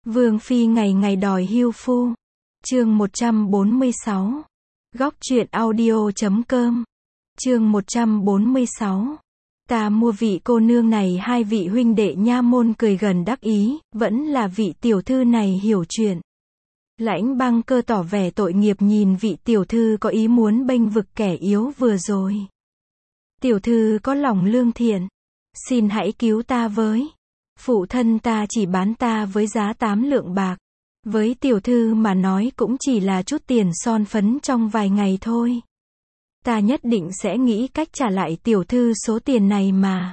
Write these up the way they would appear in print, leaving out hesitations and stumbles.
Vương phi ngày ngày đòi hưu phu. Chương 146. Góc truyện audio.com. Chương 146. Ta mua vị cô nương này. Hai vị huynh đệ nha môn cười gần đắc ý, vẫn là vị tiểu thư này hiểu chuyện. Lãnh Băng Cơ tỏ vẻ tội nghiệp nhìn vị tiểu thư có ý muốn bênh vực kẻ yếu vừa rồi. Tiểu thư có lòng lương thiện, xin hãy cứu ta với. Phụ thân ta chỉ bán ta với giá 8 lượng bạc. Với tiểu thư mà nói cũng chỉ là chút tiền son phấn trong vài ngày thôi. Ta nhất định sẽ nghĩ cách trả lại tiểu thư số tiền này mà.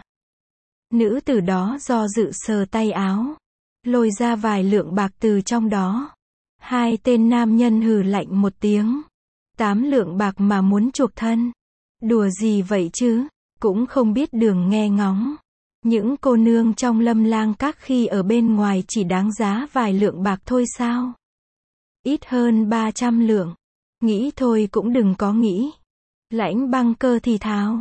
Nữ tử đó do dự sờ tay áo, lôi ra vài lượng bạc từ trong đó. Hai tên nam nhân hừ lạnh một tiếng. 8 lượng bạc mà muốn chuộc thân. Đùa gì vậy chứ, cũng không biết đường nghe ngóng. Những cô nương trong Lâm Lang Các khi ở bên ngoài chỉ đáng giá vài lượng bạc thôi sao? Ít hơn 300 lượng. Nghĩ thôi cũng đừng có nghĩ. Lãnh Băng Cơ thì thào.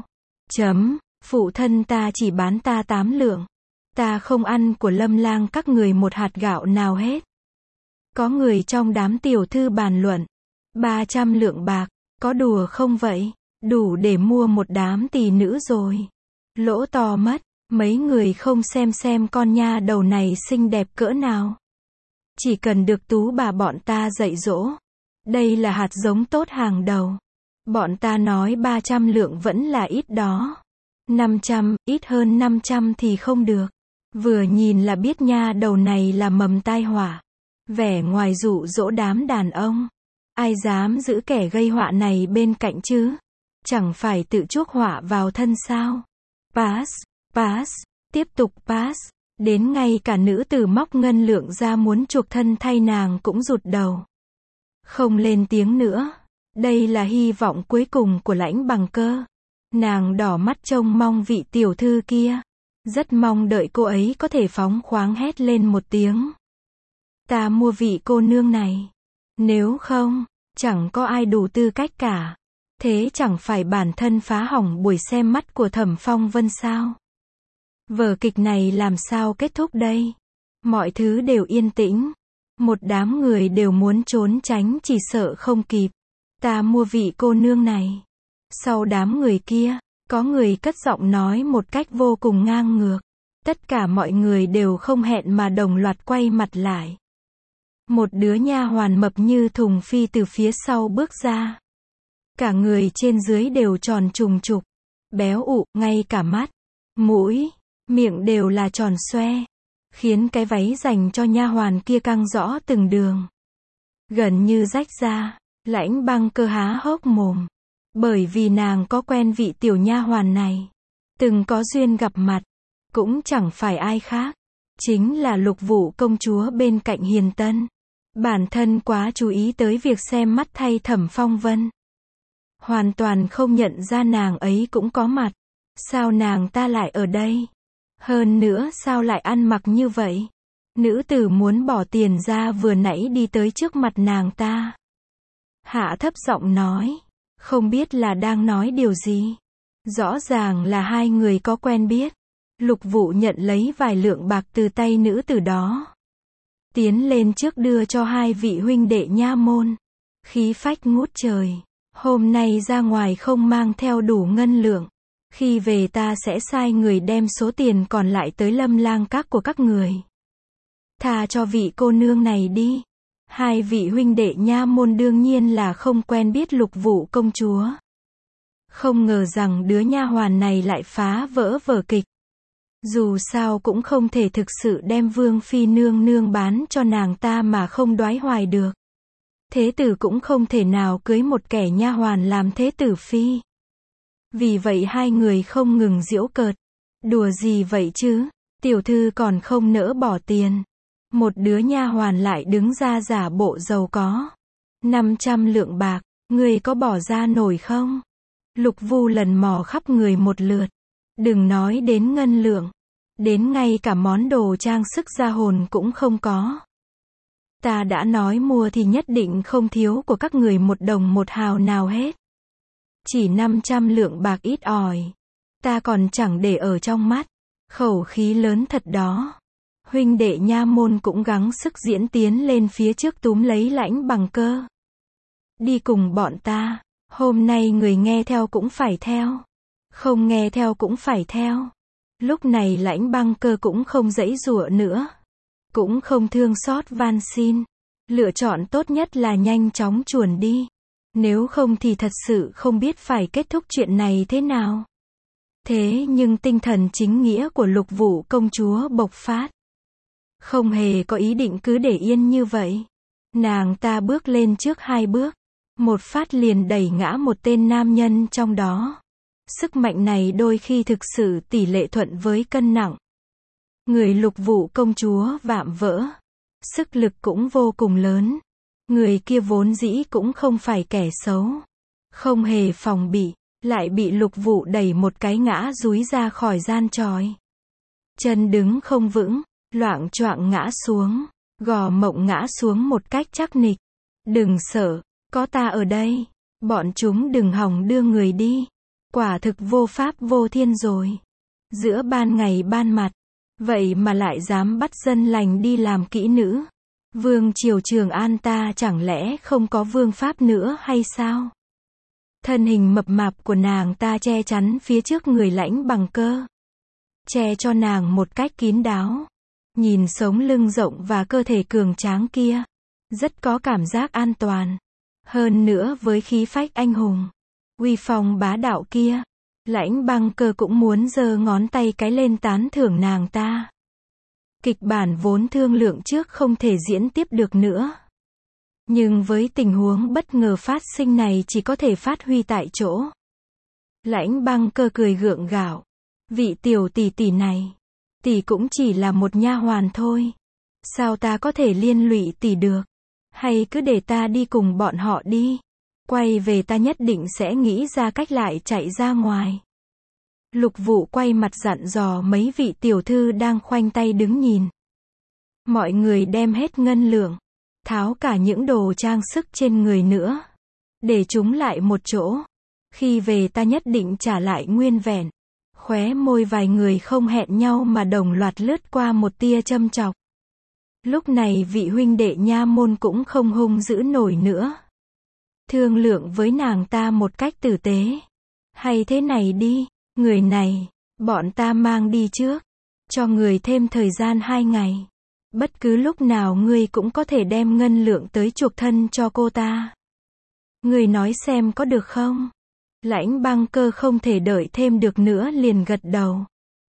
Phụ thân ta chỉ bán ta 8 lượng. Ta không ăn của Lâm Lang Các người một hạt gạo nào hết. Có người trong đám tiểu thư bàn luận. 300 lượng bạc, có đùa không vậy? Đủ để mua một đám tỷ nữ rồi. Lỗ to mất. Mấy người không xem con nha đầu này xinh đẹp cỡ nào. Chỉ cần được tú bà bọn ta dạy dỗ. Đây là hạt giống tốt hàng đầu. Bọn ta nói 300 lượng vẫn là ít đó. 500, ít hơn 500 thì không được. Vừa nhìn là biết nha đầu này là mầm tai họa. Vẻ ngoài dụ dỗ đám đàn ông. Ai dám giữ kẻ gây họa này bên cạnh chứ? Chẳng phải tự chuốc họa vào thân sao? Pass, tiếp tục pass. Đến ngay cả nữ tử móc ngân lượng ra muốn chuộc thân thay nàng cũng rụt đầu. Không lên tiếng nữa. Đây là hy vọng cuối cùng của Lãnh Bằng Cơ. Nàng đỏ mắt trông mong vị tiểu thư kia. Rất mong đợi cô ấy có thể phóng khoáng hét lên một tiếng. Ta mua vị cô nương này. Nếu không, chẳng có ai đủ tư cách cả. Thế chẳng phải bản thân phá hỏng buổi xem mắt của Thẩm Phong Vân sao? Vở kịch này làm sao kết thúc đây? Mọi thứ đều yên tĩnh. Một đám người đều muốn trốn tránh chỉ sợ không kịp. Ta mua vị cô nương này. Sau đám người kia, có người cất giọng nói một cách vô cùng ngang ngược. Tất cả mọi người đều không hẹn mà đồng loạt quay mặt lại. Một đứa nha hoàn mập như thùng phi từ phía sau bước ra. Cả người trên dưới đều tròn trùng trục, béo ụ, ngay cả mắt, mũi, miệng đều là tròn xoe, khiến cái váy dành cho nha hoàn kia căng rõ từng đường, gần như rách ra. Lãnh Băng Cơ há hốc mồm, bởi vì nàng có quen vị tiểu nha hoàn này, từng có duyên gặp mặt, cũng chẳng phải ai khác, chính là Lục Vụ công chúa bên cạnh Hiền Tân. Bản thân quá chú ý tới việc xem mắt thay Thẩm Phong Vân, hoàn toàn không nhận ra nàng ấy cũng có mặt. Sao nàng ta lại ở đây? Hơn nữa sao lại ăn mặc như vậy? Nữ tử muốn bỏ tiền ra vừa nãy đi tới trước mặt nàng ta. Hạ thấp giọng nói. Không biết là đang nói điều gì. Rõ ràng là hai người có quen biết. Lục Vụ nhận lấy vài lượng bạc từ tay nữ tử đó. Tiến lên trước đưa cho hai vị huynh đệ nha môn. Khí phách ngút trời. Hôm nay ra ngoài không mang theo đủ ngân lượng. Khi về ta sẽ sai người đem số tiền còn lại tới Lâm Lang Các của các người. Tha cho vị cô nương này đi. Hai vị huynh đệ nha môn đương nhiên là không quen biết Lục Vụ công chúa. Không ngờ rằng đứa nha hoàn này lại phá vỡ vở kịch. Dù sao cũng không thể thực sự đem Vương phi nương nương bán cho nàng ta mà không đoái hoài được. Thế tử cũng không thể nào cưới một kẻ nha hoàn làm thế tử phi. Vì vậy hai người không ngừng giễu cợt. Đùa gì vậy chứ? Tiểu thư còn không nỡ bỏ tiền. Một đứa nha hoàn lại đứng ra giả bộ giàu có. 500 lượng bạc, người có bỏ ra nổi không? Lục Vu lần mò khắp người một lượt. Đừng nói đến ngân lượng. Đến ngay cả món đồ trang sức gia hồn cũng không có. Ta đã nói mua thì nhất định không thiếu của các người một đồng một hào nào hết. Chỉ 500 lượng bạc ít ỏi. Ta còn chẳng để ở trong mắt. Khẩu khí lớn thật đó. Huynh đệ nha môn cũng gắng sức diễn tiến lên phía trước túm lấy Lãnh Bằng Cơ. Đi cùng bọn ta, hôm nay người nghe theo cũng phải theo, không nghe theo cũng phải theo. Lúc này Lãnh Băng Cơ cũng không giãy giụa nữa, cũng không thương xót van xin. Lựa chọn tốt nhất là nhanh chóng chuồn đi. Nếu không thì thật sự không biết phải kết thúc chuyện này thế nào. Thế nhưng tinh thần chính nghĩa của Lục Vũ công chúa bộc phát. Không hề có ý định cứ để yên như vậy. Nàng ta bước lên trước 2 bước. Một phát liền đẩy ngã một tên nam nhân trong đó. Sức mạnh này đôi khi thực sự tỷ lệ thuận với cân nặng. Người Lục Vũ công chúa vạm vỡ. Sức lực cũng vô cùng lớn. Người kia vốn dĩ cũng không phải kẻ xấu. Không hề phòng bị, lại bị Lục Vũ đẩy một cái ngã dúi ra khỏi gian tròi. Chân đứng không vững, loạng choạng ngã xuống, gò mộng ngã xuống một cách chắc nịch. Đừng sợ, có ta ở đây. Bọn chúng đừng hòng đưa người đi. Quả thực vô pháp vô thiên rồi. Giữa ban ngày ban mặt, vậy mà lại dám bắt dân lành đi làm kỹ nữ. Vương triều Trường An ta chẳng lẽ không có vương pháp nữa hay sao? Thân hình mập mạp của nàng ta che chắn phía trước người Lãnh Bằng Cơ. Che cho nàng một cách kín đáo. Nhìn sống lưng rộng và cơ thể cường tráng kia. Rất có cảm giác an toàn. Hơn nữa với khí phách anh hùng, uy phong bá đạo kia, Lãnh Băng Cơ cũng muốn giơ ngón tay cái lên tán thưởng nàng ta. Kịch bản vốn thương lượng trước không thể diễn tiếp được nữa. Nhưng với tình huống bất ngờ phát sinh này chỉ có thể phát huy tại chỗ. Lãnh Băng Cơ cười gượng gạo. Vị tiểu tỷ tỷ này, tỷ cũng chỉ là một nha hoàn thôi. Sao ta có thể liên lụy tỷ được? Hay cứ để ta đi cùng bọn họ đi. Quay về ta nhất định sẽ nghĩ ra cách lại chạy ra ngoài. Lục Vũ quay mặt dặn dò mấy vị tiểu thư đang khoanh tay đứng nhìn. Mọi người đem hết ngân lượng, tháo cả những đồ trang sức trên người nữa, để chúng lại một chỗ. Khi về ta nhất định trả lại nguyên vẹn. Khóe môi vài người không hẹn nhau mà đồng loạt lướt qua một tia châm chọc. Lúc này vị huynh đệ nha môn cũng không hung dữ nổi nữa. Thương lượng với nàng ta một cách tử tế. Hay thế này đi, người này, bọn ta mang đi trước. Cho người thêm thời gian 2 ngày. Bất cứ lúc nào ngươi cũng có thể đem ngân lượng tới chuộc thân cho cô ta. Ngươi nói xem có được không? Lãnh Băng Cơ không thể đợi thêm được nữa liền gật đầu.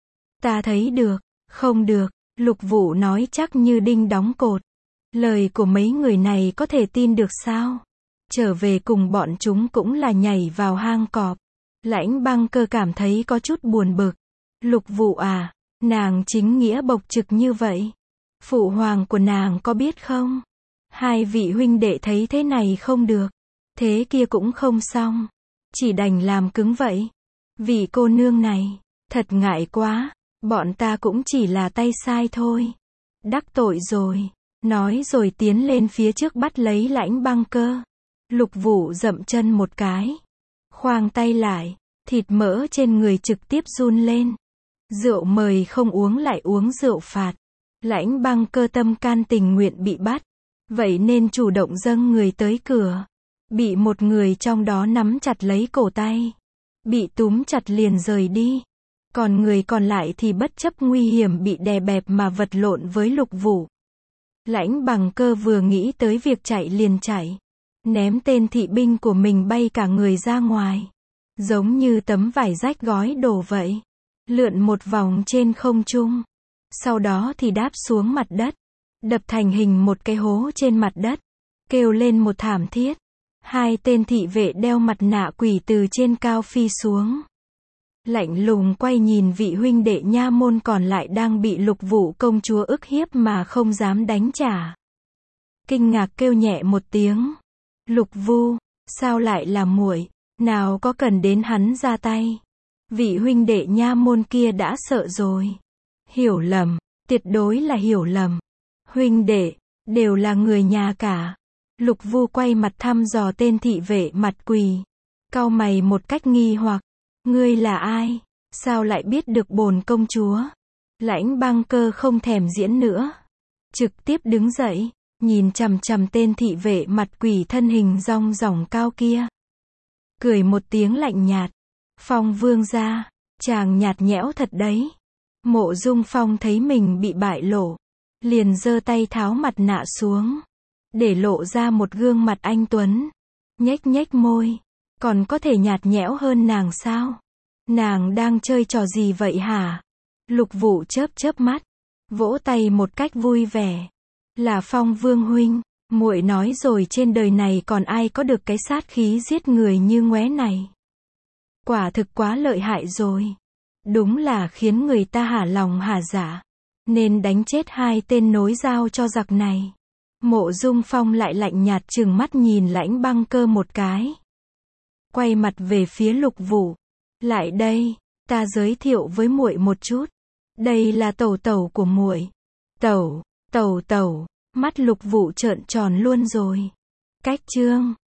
Ta thấy được, không được, Lục Vũ nói chắc như đinh đóng cột. Lời của mấy người này có thể tin được sao? Trở về cùng bọn chúng cũng là nhảy vào hang cọp. Lãnh Băng Cơ cảm thấy có chút buồn bực. Lục Vũ à, nàng chính nghĩa bộc trực như vậy. Phụ hoàng của nàng có biết không? 2 vị huynh đệ thấy thế này không được. Thế kia cũng không xong. Chỉ đành làm cứng vậy. Vị cô nương này, thật ngại quá. Bọn ta cũng chỉ là tay sai thôi. Đắc tội rồi. Nói rồi tiến lên phía trước bắt lấy Lãnh Băng Cơ. Lục Vũ dậm chân một cái. Khoang tay lại. Thịt mỡ trên người trực tiếp run lên. Rượu mời không uống lại uống rượu phạt. Lãnh Băng Cơ tâm can tình nguyện bị bắt. Vậy nên chủ động dâng người tới cửa. Bị một người trong đó nắm chặt lấy cổ tay. Bị túm chặt liền rời đi. Còn người còn lại thì bất chấp nguy hiểm bị đè bẹp mà vật lộn với Lục Vũ. Lãnh Bằng Cơ vừa nghĩ tới việc chạy liền chạy. Ném tên thị binh của mình bay cả người ra ngoài. Giống như tấm vải rách gói đồ vậy. Lượn một vòng trên không trung. Sau đó thì đáp xuống mặt đất. Đập thành hình một cái hố trên mặt đất. Kêu lên một thảm thiết. 2 tên thị vệ đeo mặt nạ quỷ từ trên cao phi xuống. Lạnh lùng quay nhìn vị huynh đệ nha môn còn lại đang bị Lục Vũ công chúa ức hiếp mà không dám đánh trả. Kinh ngạc kêu nhẹ một tiếng. Lục Vu, sao lại là muội? Nào có cần đến hắn ra tay. Vị huynh đệ nha môn kia đã sợ rồi. Hiểu lầm, tuyệt đối là hiểu lầm. Huynh đệ, đều là người nhà cả. Lục Vu quay mặt thăm dò tên thị vệ mặt quỳ. Cau mày một cách nghi hoặc. Ngươi là ai? Sao lại biết được bổn công chúa? Lãnh Băng Cơ không thèm diễn nữa, trực tiếp đứng dậy, nhìn chằm chằm tên thị vệ mặt quỷ thân hình rong ròng cao kia. Cười một tiếng lạnh nhạt. Phong Vương gia, chàng nhạt nhẽo thật đấy. Mộ Dung Phong thấy mình bị bại lộ, liền giơ tay tháo mặt nạ xuống, để lộ ra một gương mặt anh tuấn. Nhếch nhếch môi, còn có thể nhạt nhẽo hơn nàng sao? Nàng đang chơi trò gì vậy hả? Lục Vũ chớp chớp mắt, vỗ tay một cách vui vẻ. Là Phong Vương huynh, muội nói rồi, trên đời này còn ai có được cái sát khí giết người như ngóe này. Quả thực quá lợi hại rồi. Đúng là khiến người ta hả lòng hả dạ. Nên đánh chết hai tên nối dao cho giặc này. Mộ Dung Phong lại lạnh nhạt trừng mắt nhìn Lãnh Băng Cơ một cái. Quay mặt về phía Lục Vũ. Lại đây, ta giới thiệu với muội một chút. Đây là tẩu tẩu của muội. Tẩu, tẩu, mắt Lục Vũ trợn tròn luôn rồi. Cách chương